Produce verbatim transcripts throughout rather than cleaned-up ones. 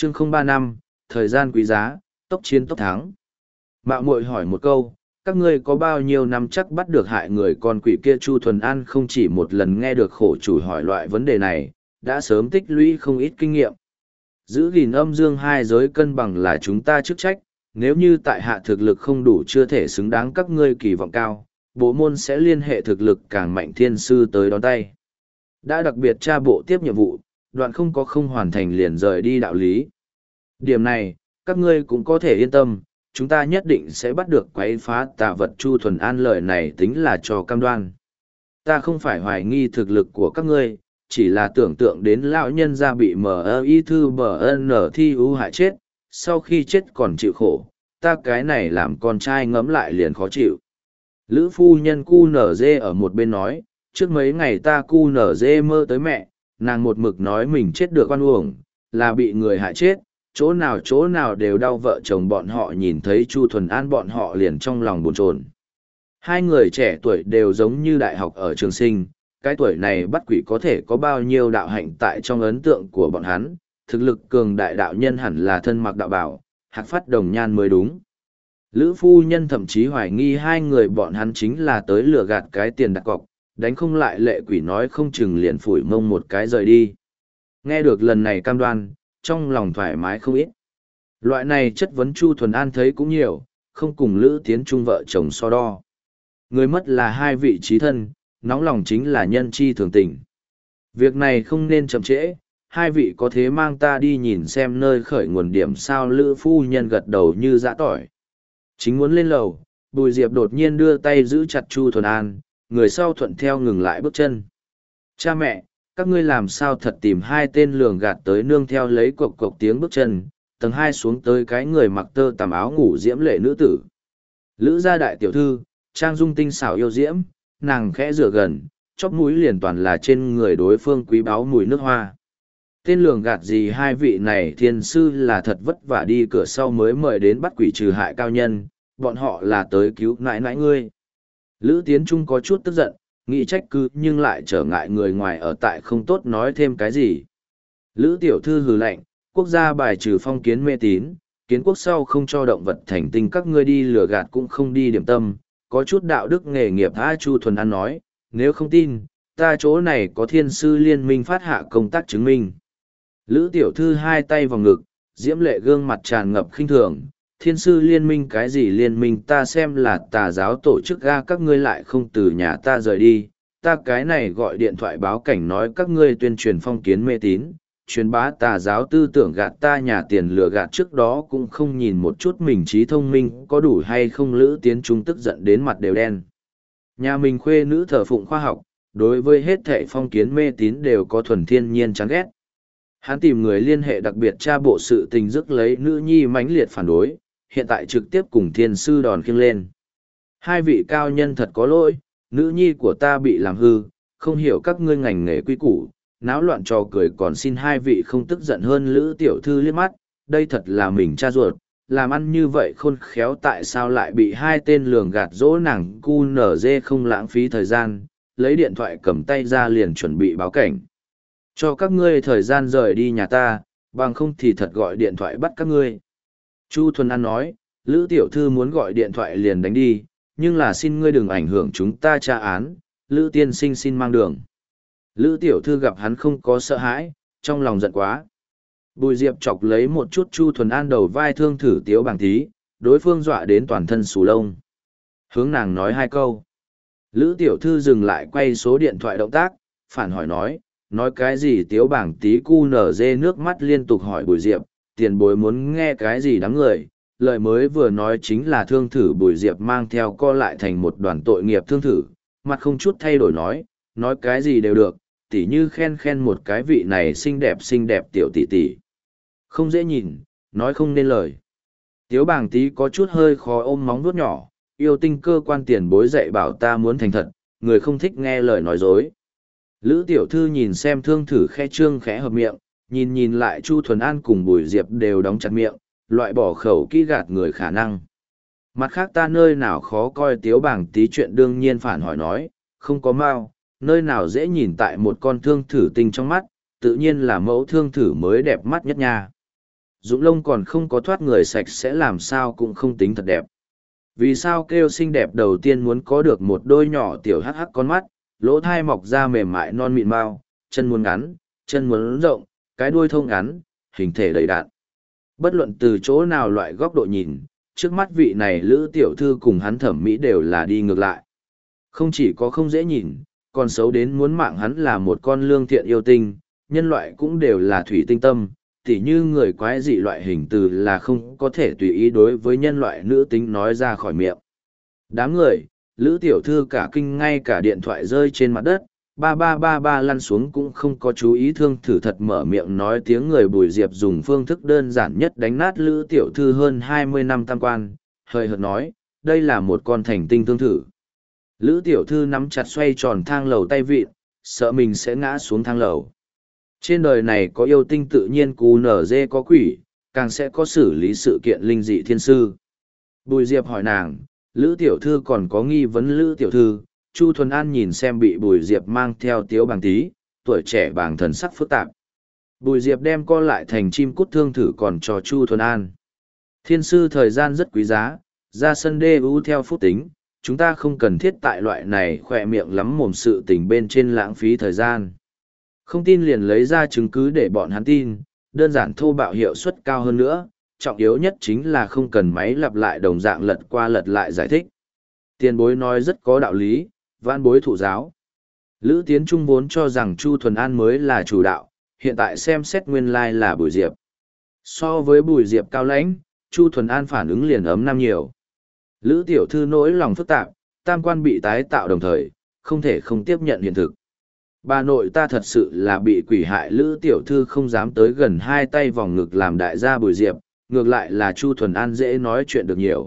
chương không ba năm, thời gian quý giá, tốc chiến tốc thắng. Mạo muội hỏi một câu, các ngươi có bao nhiêu năm chắc bắt được hại người con quỷ kia? Chu Thuần An không chỉ một lần nghe được khổ chủ hỏi loại vấn đề này, đã sớm tích lũy không ít kinh nghiệm. Giữ gìn âm dương hai giới cân bằng là chúng ta chức trách, nếu như tại hạ thực lực không đủ chưa thể xứng đáng các ngươi kỳ vọng cao, bộ môn sẽ liên hệ thực lực càng mạnh thiên sư tới đón tay. Đã đặc biệt tra bộ tiếp nhiệm vụ, đoạn không có không hoàn thành liền rời đi đạo lý. Điểm này, các ngươi cũng có thể yên tâm, chúng ta nhất định sẽ bắt được quấy phá tà vật. Chu Thuần An lời này tính là cho cam đoan. Ta không phải hoài nghi thực lực của các ngươi, chỉ là tưởng tượng đến lão nhân gia bị mờ y thư bờ n thi ưu hại chết, sau khi chết còn chịu khổ, ta cái này làm con trai ngẫm lại liền khó chịu. Lữ phu nhân cu nở dê ở một bên nói, trước mấy ngày ta cu nở dê mơ tới mẹ, nàng một mực nói mình chết được oan uổng, là bị người hại chết, chỗ nào chỗ nào đều đau. Vợ chồng bọn họ nhìn thấy Chu Thuần An bọn họ liền trong lòng bồn chồn. Hai người trẻ tuổi đều giống như đại học ở trường sinh, cái tuổi này bắt quỷ có thể có bao nhiêu đạo hạnh tại trong ấn tượng của bọn hắn, thực lực cường đại đạo nhân hẳn là thân mặc đạo bảo, hạc phát đồng nhan mới đúng. Lữ phu nhân thậm chí hoài nghi hai người bọn hắn chính là tới lừa gạt cái tiền đặt cọc, đánh không lại lệ quỷ nói không chừng liền phủi mông một cái rời đi. Nghe được lần này cam đoan, trong lòng thoải mái không ít. Loại này chất vấn Chu Thuần An thấy cũng nhiều, không cùng Lữ Tiến Trung vợ chồng so đo. Người mất là hai vị trí thân, nóng lòng chính là nhân chi thường tình. Việc này không nên chậm trễ, hai vị có thế mang ta đi nhìn xem nơi khởi nguồn điểm sao? Lữ phu nhân gật đầu như dã tỏi. Chính muốn lên lầu, Bùi Diệp đột nhiên đưa tay giữ chặt Chu Thuần An, người sau thuận theo ngừng lại bước chân. Cha mẹ, các ngươi làm sao thật tìm hai tên lường gạt tới? Nương theo lấy cộc cộc tiếng bước chân, tầng hai xuống tới cái người mặc tơ tằm áo ngủ diễm lệ nữ tử. Lữ gia đại tiểu thư, trang dung tinh xảo yêu diễm, nàng khẽ rửa gần, chóp mũi liền toàn là trên người đối phương quý báu mùi nước hoa. Tên lường gạt gì hai vị này thiên sư là thật vất vả đi cửa sau mới mời đến bắt quỷ trừ hại cao nhân, bọn họ là tới cứu nãi nãi ngươi. Lữ Tiến Trung có chút tức giận, nghĩ trách cứ nhưng lại trở ngại người ngoài ở tại không tốt nói thêm cái gì. Lữ tiểu thư hừ lạnh, quốc gia bài trừ phong kiến mê tín, kiến quốc sau không cho động vật thành tinh, các ngươi đi lừa gạt cũng không đi điểm tâm, có chút đạo đức nghề nghiệp. A Chu Thuần An nói, nếu không tin, ta chỗ này có thiên sư liên minh phát hạ công tác chứng minh. Lữ tiểu thư hai tay vào ngực, diễm lệ gương mặt tràn ngập khinh thường, thiên sư liên minh cái gì liên minh? Ta xem là tà giáo tổ chức ga, các ngươi lại không từ nhà ta rời đi, ta cái này gọi điện thoại báo cảnh nói các ngươi tuyên truyền phong kiến mê tín, truyền bá tà giáo tư tưởng, gạt ta nhà tiền lừa gạt, trước đó cũng không nhìn một chút mình trí thông minh có đủ hay không. Lữ Tiến Trung tức giận đến mặt đều đen. Nhà mình khuê nữ thờ phụng khoa học, đối với hết thệ phong kiến mê tín đều có thuần thiên nhiên chán ghét. Hắn tìm người liên hệ đặc biệt tra bộ sự tình, dứt lấy nữ nhi mãnh liệt phản đối, hiện tại trực tiếp cùng thiên sư đòn khiêng lên. Hai vị cao nhân thật có lỗi, nữ nhi của ta bị làm hư, không hiểu các ngươi ngành nghề quy củ, náo loạn trò cười, còn xin hai vị không tức giận hơn. Lữ tiểu thư liếc mắt, đây thật là mình cha ruột, làm ăn như vậy khôn khéo, tại sao lại bị hai tên lường gạt dỗ? Nàng cu nở dê không lãng phí thời gian, lấy điện thoại cầm tay ra liền chuẩn bị báo cảnh. Cho các ngươi thời gian rời đi nhà ta, bằng không thì thật gọi điện thoại bắt các ngươi. Chu Thuần An nói, Lữ tiểu thư muốn gọi điện thoại liền đánh đi, nhưng là xin ngươi đừng ảnh hưởng chúng ta tra án. Lữ tiên sinh xin mang đường. Lữ tiểu thư gặp hắn không có sợ hãi, trong lòng giận quá. Bùi Diệp chọc lấy một chút Chu Thuần An đầu vai, thương thử Tiếu Bàng Tí, đối phương dọa đến toàn thân xù lông. Hướng nàng nói hai câu. Lữ tiểu thư dừng lại quay số điện thoại động tác, phản hỏi nói, nói cái gì? Tiếu Bàng Tí cu nở dê nước mắt liên tục hỏi Bùi Diệp, tiền bối muốn nghe cái gì đáng người? Lời mới vừa nói chính là thương thử. Bùi Diệp mang theo co lại thành một đoàn tội nghiệp thương thử, mặt không chút thay đổi nói, nói cái gì đều được, tỉ như khen khen một cái vị này xinh đẹp xinh đẹp tiểu tỷ tỷ. Không dễ nhìn, nói không nên lời. Tiếu Bàng Tí có chút hơi khó ôm móng vuốt nhỏ, yêu tinh cơ quan tiền bối dạy bảo ta muốn thành thật, người không thích nghe lời nói dối. Lữ tiểu thư nhìn xem thương thử khẽ trương khẽ hợp miệng, nhìn nhìn lại Chu Thuần An cùng Bùi Diệp đều đóng chặt miệng, loại bỏ khẩu kỹ gạt người khả năng. Mặt khác ta nơi nào khó coi? Tiếu Bàng Tí chuyện đương nhiên phản hỏi nói, không có mao, nơi nào dễ nhìn tại một con thương thử tinh trong mắt, tự nhiên là mẫu thương thử mới đẹp mắt nhất nha. Dũng lông còn không có thoát người sạch sẽ làm sao cũng không tính thật đẹp. Vì sao kêu xinh đẹp đầu tiên muốn có được một đôi nhỏ tiểu hắc hắc con mắt, lỗ thai mọc ra mềm mại non mịn mau, chân muốn ngắn, chân muốn rộng, cái đuôi thông ngắn, hình thể đầy đặn. Bất luận từ chỗ nào loại góc độ nhìn, trước mắt vị này lữ tiểu thư cùng hắn thẩm mỹ đều là đi ngược lại. Không chỉ có không dễ nhìn, còn xấu đến muốn mạng hắn là một con lương thiện yêu tinh, nhân loại cũng đều là thủy tinh tâm, tỉ như người quái dị loại hình từ là không có thể tùy ý đối với nhân loại nữ tính nói ra khỏi miệng. Đám người, lữ tiểu thư cả kinh ngay cả điện thoại rơi trên mặt đất, ba ba ba ba lăn xuống cũng không có chú ý thương thử thật mở miệng nói tiếng người Bùi Diệp dùng phương thức đơn giản nhất đánh nát lữ tiểu thư hơn hai mươi năm tam quan, hơi hợt nói, đây là một con thành tinh thương thử. Lữ tiểu thư nắm chặt xoay tròn thang lầu tay vịn, sợ mình sẽ ngã xuống thang lầu. Trên đời này có yêu tinh tự nhiên cú nở dê có quỷ, càng sẽ có xử lý sự kiện linh dị thiên sư. Bùi Diệp hỏi nàng, Lữ tiểu thư còn có nghi vấn Lữ tiểu thư, Chu Thuần An nhìn xem bị Bùi Diệp mang theo tiếu bằng tí, tuổi trẻ bàng thần sắc phức tạp. Bùi Diệp đem co lại thành chim cút thương thử còn cho Chu Thuần An. Thiên sư thời gian rất quý giá, ra sân đê ưu theo phúc tính, chúng ta không cần thiết tại loại này khỏe miệng lắm mồm sự tình bên trên lãng phí thời gian. Không tin liền lấy ra chứng cứ để bọn hắn tin, đơn giản thô bạo hiệu suất cao hơn nữa, trọng yếu nhất chính là không cần máy lặp lại đồng dạng lật qua lật lại giải thích. Tiền bối nói rất có đạo lý, vãn bối thụ giáo. Lữ Tiến Trung vốn cho rằng Chu Thuần An mới là chủ đạo, hiện tại xem xét nguyên lai là Bùi Diệp. So với Bùi Diệp cao lãnh, Chu Thuần An phản ứng liền ấm năm nhiều. Lữ tiểu thư nỗi lòng phức tạp, tam quan bị tái tạo đồng thời, không thể không tiếp nhận hiện thực. Bà nội ta thật sự là bị quỷ hại, Lữ tiểu thư không dám tới gần hai tay vòng ngực làm đại gia Bùi Diệp, ngược lại là Chu Thuần An dễ nói chuyện được nhiều.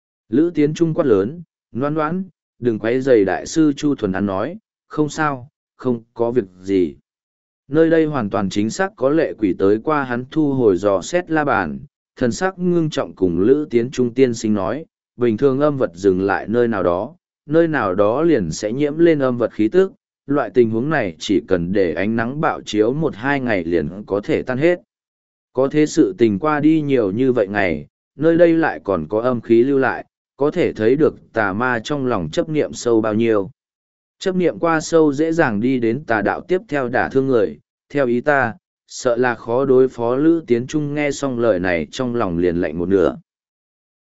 Lữ Tiến Trung quát lớn, ngoan ngoãn, đừng quấy rầy đại sư. Chu Thuần An nói, không sao, không có việc gì. Nơi đây hoàn toàn chính xác có lệ quỷ tới qua. Hắn thu hồi dò xét la bàn, thần sắc ngưng trọng cùng Lữ Tiến Trung tiên sinh nói, bình thường âm vật dừng lại nơi nào đó, nơi nào đó liền sẽ nhiễm lên âm vật khí tức. Loại tình huống này chỉ cần để ánh nắng bạo chiếu một hai ngày liền có thể tan hết. Có thế sự tình qua đi nhiều như vậy ngày, nơi đây lại còn có âm khí lưu lại, có thể thấy được tà ma trong lòng chấp niệm sâu bao nhiêu. Chấp niệm qua sâu dễ dàng đi đến tà đạo tiếp theo đả thương người, theo ý ta, sợ là khó đối phó. Lữ Tiến Trung nghe xong lời này trong lòng liền lạnh một nửa.